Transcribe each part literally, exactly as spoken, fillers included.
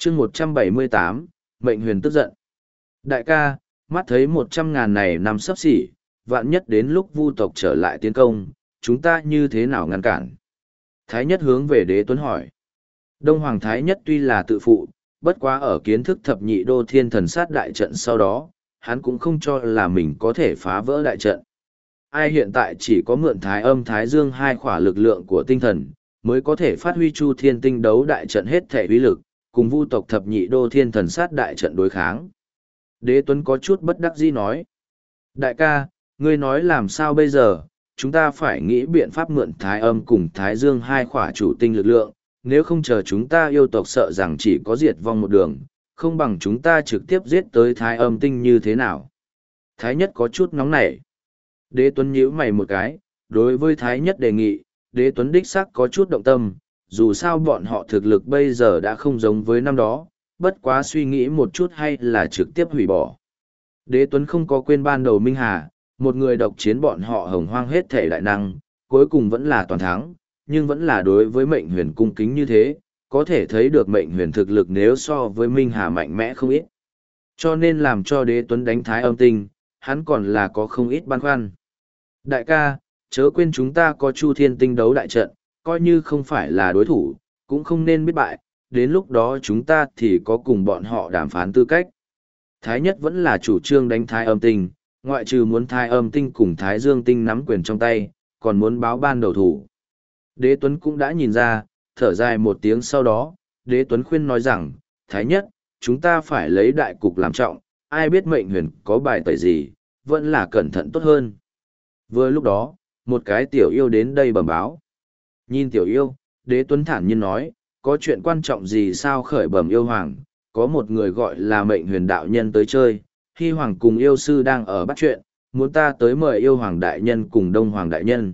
chương một trăm bảy mươi tám, mệnh huyền tức giận. Đại ca, mắt thấy một trăm ngàn này nằm sấp xỉ, vạn nhất đến lúc vu tộc trở lại tiến công, chúng ta như thế nào ngăn cản? Thái nhất hướng về đế tuấn hỏi. Đông Hoàng Thái nhất tuy là tự phụ, bất quá ở kiến thức thập nhị đô thiên thần sát đại trận sau đó, hắn cũng không cho là mình có thể phá vỡ đại trận. Ai hiện tại chỉ có mượn thái âm thái dương hai khỏa lực lượng của tinh thần, mới có thể phát huy chu thiên tinh đấu đại trận hết thể uy lực, cùng vu tộc thập nhị đô thiên thần sát đại trận đối kháng. Đế Tuấn có chút bất đắc dĩ nói. Đại ca, ngươi nói làm sao bây giờ, chúng ta phải nghĩ biện pháp mượn thái âm cùng thái dương hai khỏa chủ tinh lực lượng, nếu không chờ chúng ta yêu tộc sợ rằng chỉ có diệt vong một đường, không bằng chúng ta trực tiếp giết tới thái âm tinh như thế nào. Thái nhất có chút nóng nảy. Đế Tuấn nhíu mày một cái, đối với Thái nhất đề nghị, Đế Tuấn đích xác có chút động tâm, dù sao bọn họ thực lực bây giờ đã không giống với năm đó, bất quá suy nghĩ một chút hay là trực tiếp hủy bỏ. Đế Tuấn không có quên ban đầu Minh Hà, một người độc chiến bọn họ hồng hoang hết thể đại năng, cuối cùng vẫn là toàn thắng, nhưng vẫn là đối với mệnh huyền cung kính như thế, có thể thấy được mệnh huyền thực lực nếu so với Minh Hà mạnh mẽ không ít. Cho nên làm cho Đế Tuấn đánh thái âm tinh, hắn còn là có không ít băn khoăn. Đại ca, chớ quên chúng ta có chu thiên tinh đấu đại trận, coi như không phải là đối thủ, cũng không nên biết bại, đến lúc đó chúng ta thì có cùng bọn họ đàm phán tư cách. Thái nhất vẫn là chủ trương đánh thái âm tinh, ngoại trừ muốn thái âm tinh cùng thái dương tinh nắm quyền trong tay, còn muốn báo ban đầu thủ. Đế Tuấn cũng đã nhìn ra, thở dài một tiếng sau đó, Đế Tuấn khuyên nói rằng, Thái nhất, chúng ta phải lấy đại cục làm trọng, ai biết mệnh huyền có bài tẩy gì, vẫn là cẩn thận tốt hơn. Vừa lúc đó, một cái tiểu yêu đến đây bẩm báo. Nhìn tiểu yêu, Đế Tuấn thản nhiên nói, có chuyện quan trọng gì sao khởi bẩm yêu hoàng, có một người gọi là mệnh huyền đạo nhân tới chơi, Hy hoàng cùng yêu sư đang ở bắt chuyện, muốn ta tới mời yêu hoàng đại nhân cùng đông hoàng đại nhân.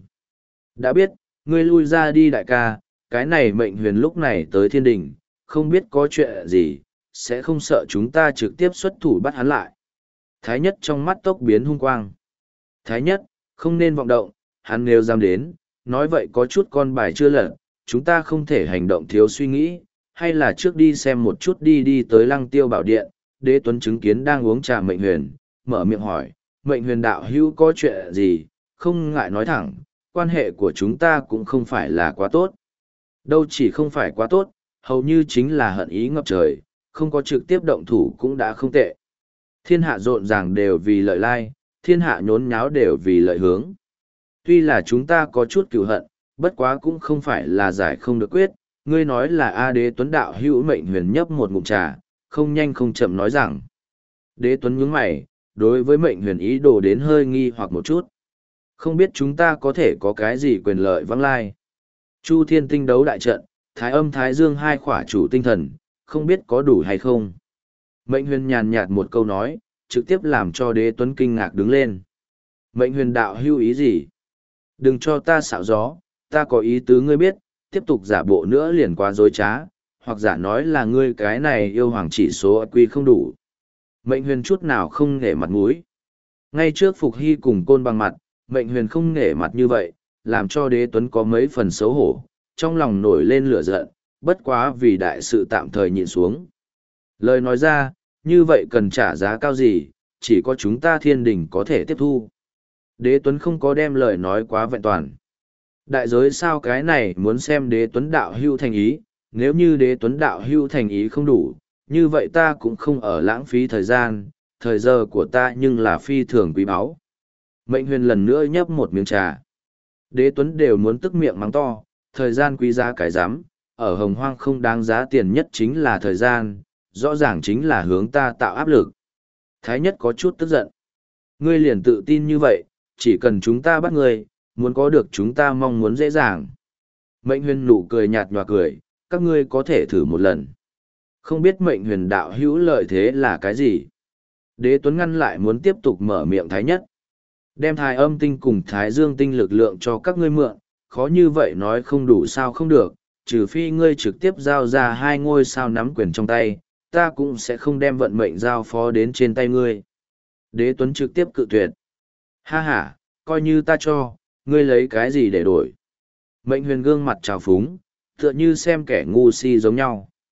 Đã biết, ngươi lui ra đi đại ca, cái này mệnh huyền lúc này tới thiên đình, không biết có chuyện gì, sẽ không sợ chúng ta trực tiếp xuất thủ bắt hắn lại. Thái nhất trong mắt tốc biến hung quang. Thái nhất, không nên vọng động, hắn nếu dám đến, nói vậy có chút con bài chưa lật, chúng ta không thể hành động thiếu suy nghĩ, hay là trước đi xem một chút đi đi tới lăng tiêu bảo điện. Đế Tuấn chứng kiến đang uống trà mệnh huyền, mở miệng hỏi, mệnh huyền đạo hữu có chuyện gì, không ngại nói thẳng, quan hệ của chúng ta cũng không phải là quá tốt. Đâu chỉ không phải quá tốt, hầu như chính là hận ý ngập trời, không có trực tiếp động thủ cũng đã không tệ. Thiên hạ rộn ràng đều vì lợi lai, thiên hạ nhốn nháo đều vì lợi hướng. Tuy là chúng ta có chút cừu hận, bất quá cũng không phải là giải không được quyết, ngươi nói là A Đế Tuấn đạo hữu mệnh huyền nhấp một ngụm trà, không nhanh không chậm nói rằng. Đế Tuấn nhướng mày, đối với mệnh huyền ý đồ đến hơi nghi hoặc một chút. Không biết chúng ta có thể có cái gì quyền lợi vắng lai. Chu thiên tinh đấu đại trận, thái âm thái dương hai khỏa chủ tinh thần, không biết có đủ hay không. Mệnh huyền nhàn nhạt một câu nói, trực tiếp làm cho Đế Tuấn kinh ngạc đứng lên. Mệnh huyền đạo hưu ý gì? Đừng cho ta xạo gió, ta có ý tứ ngươi biết, tiếp tục giả bộ nữa liền quá dối trá, hoặc giả nói là ngươi cái này yêu hoàng chỉ số quy không đủ. Mệnh huyền chút nào không nể mặt mũi. Ngay trước Phục Hy cùng côn bằng mặt, mệnh huyền không nể mặt như vậy, làm cho Đế Tuấn có mấy phần xấu hổ, trong lòng nổi lên lửa giận, bất quá vì đại sự tạm thời nhịn xuống. Lời nói ra, như vậy cần trả giá cao gì, chỉ có chúng ta thiên đình có thể tiếp thu. Đế Tuấn không có đem lời nói quá vẹn toàn. Đại giới sao cái này muốn xem Đế Tuấn đạo hưu thành ý, nếu như Đế Tuấn đạo hưu thành ý không đủ, như vậy ta cũng không ở lãng phí thời gian, thời giờ của ta nhưng là phi thường quý báu. Mệnh huyền lần nữa nhấp một miếng trà. Đế Tuấn đều muốn tức miệng mắng to, thời gian quý giá cái rắm ở hồng hoang không đáng giá tiền nhất chính là thời gian, rõ ràng chính là hướng ta tạo áp lực. Thái nhất có chút tức giận. Ngươi liền tự tin như vậy, chỉ cần chúng ta bắt ngươi, muốn có được chúng ta mong muốn dễ dàng. Mệnh huyền nụ cười nhạt nhòa cười, các ngươi có thể thử một lần. Không biết mệnh huyền đạo hữu lợi thế là cái gì? Đế Tuấn ngăn lại muốn tiếp tục mở miệng thái nhất. Đem thái âm tinh cùng thái dương tinh lực lượng cho các ngươi mượn, khó như vậy nói không đủ sao không được, trừ phi ngươi trực tiếp giao ra hai ngôi sao nắm quyền trong tay, ta cũng sẽ không đem vận mệnh giao phó đến trên tay ngươi. Đế Tuấn trực tiếp cự tuyệt. Ha ha, coi như ta cho, ngươi lấy cái gì để đổi. Mệnh huyền gương mặt trào phúng, tựa như xem kẻ ngu si giống nhau.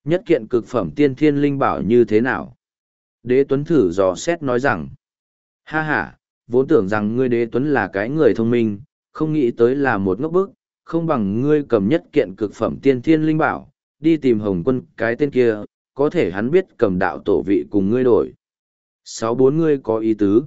Nhất kiện cực phẩm tiên thiên linh bảo như thế nào? Đế Tuấn thử dò xét nói rằng, ha ha, vốn tưởng rằng ngươi Đế Tuấn là cái người thông minh, không nghĩ tới là một ngốc bức, không bằng ngươi cầm nhất kiện cực phẩm tiên thiên linh bảo, đi tìm Hồng Quân cái tên kia, có thể hắn biết cầm đạo tổ vị cùng ngươi đổi. Sáu bốn ngươi có ý tứ.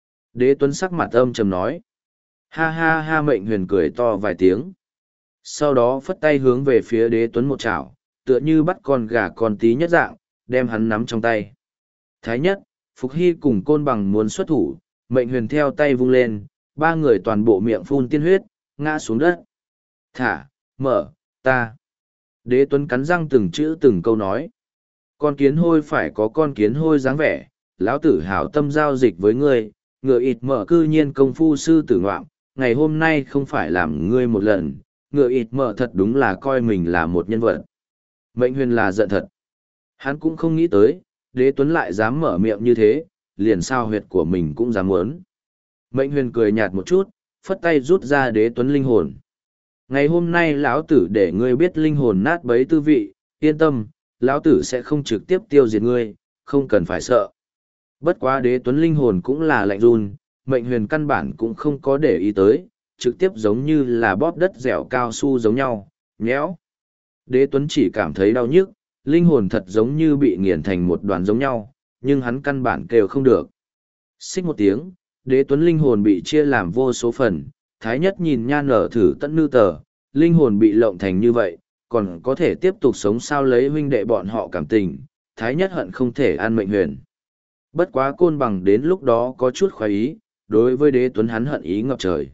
Đế Tuấn sắc mặt âm trầm nói. Ha ha ha, Mệnh Huyền cười to vài tiếng. Sau đó phất tay hướng về phía Đế Tuấn một chảo, tựa như bắt con gà con tí nhất dạng, đem hắn nắm trong tay. Thái nhất, Phục Hy cùng Côn Bằng muốn xuất thủ, Mệnh Huyền theo tay vung lên, ba người toàn bộ miệng phun tiên huyết, ngã xuống đất. Thả, mở, ta. Đế Tuấn cắn răng từng chữ từng câu nói. Con kiến hôi phải có con kiến hôi dáng vẻ, lão tử hảo tâm giao dịch với ngươi, ngựa ịt mở cư nhiên công phu sư tử ngoạm, ngày hôm nay không phải làm ngươi một lần, ngựa ịt mở thật đúng là coi mình là một nhân vật. Mệnh Huyền là giận thật. Hắn cũng không nghĩ tới, Đế Tuấn lại dám mở miệng như thế, liền sao huyệt của mình cũng dám muốn. Mệnh Huyền cười nhạt một chút, phất tay rút ra Đế Tuấn linh hồn. Ngày hôm nay lão tử để ngươi biết linh hồn nát bấy tư vị, yên tâm, lão tử sẽ không trực tiếp tiêu diệt ngươi, không cần phải sợ. Bất quá Đế Tuấn linh hồn cũng là lạnh run, Mệnh Huyền căn bản cũng không có để ý tới, trực tiếp giống như là bóp đất dẻo cao su giống nhau, nhéo. Đế Tuấn chỉ cảm thấy đau nhức, linh hồn thật giống như bị nghiền thành một đoàn giống nhau, nhưng hắn căn bản kêu không được. Xích một tiếng, Đế Tuấn linh hồn bị chia làm vô số phần, Thái nhất nhìn nha nở thử tận nư tờ, linh hồn bị lộng thành như vậy, còn có thể tiếp tục sống sao lấy huynh đệ bọn họ cảm tình, Thái nhất hận không thể ăn Mệnh Huyền. Bất quá Côn Bằng đến lúc đó có chút khoái ý, đối với Đế Tuấn hắn hận ý ngập trời.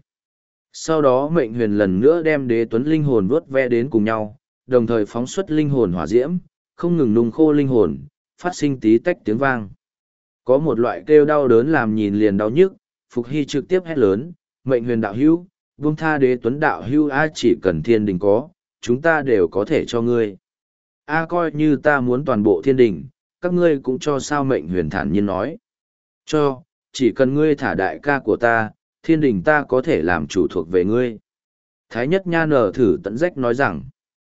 Sau đó Mệnh Huyền lần nữa đem Đế Tuấn linh hồn vuốt ve đến cùng nhau, đồng thời phóng xuất linh hồn hỏa diễm, không ngừng nung khô linh hồn, phát sinh tí tách tiếng vang. Có một loại kêu đau đớn làm nhìn liền đau nhức, Phục Hy trực tiếp hét lớn, Mệnh Huyền đạo hữu, buông tha Đế Tuấn đạo hữu, ai chỉ cần thiên đình có, chúng ta đều có thể cho ngươi. A coi như ta muốn toàn bộ thiên đình, các ngươi cũng cho sao. Mệnh Huyền thản nhiên nói. Cho, chỉ cần ngươi thả đại ca của ta, thiên đình ta có thể làm chủ thuộc về ngươi. Thái nhất nha nở thử tận rách nói rằng,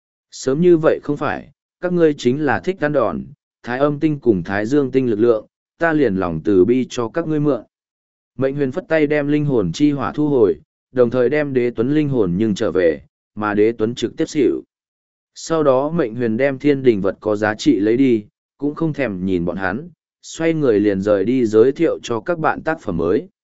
sớm như vậy không phải, các ngươi chính là thích ăn đòn, thái âm tinh cùng thái dương tinh lực lượng, ta liền lòng từ bi cho các ngươi mượn. Mệnh Huyền phất tay đem linh hồn chi hỏa thu hồi, đồng thời đem Đế Tuấn linh hồn nhưng trở về, mà Đế Tuấn trực tiếp xỉu. Sau đó Mệnh Huyền đem thiên đình vật có giá trị lấy đi, cũng không thèm nhìn bọn hắn, xoay người liền rời đi giới thiệu cho các bạn tác phẩm mới.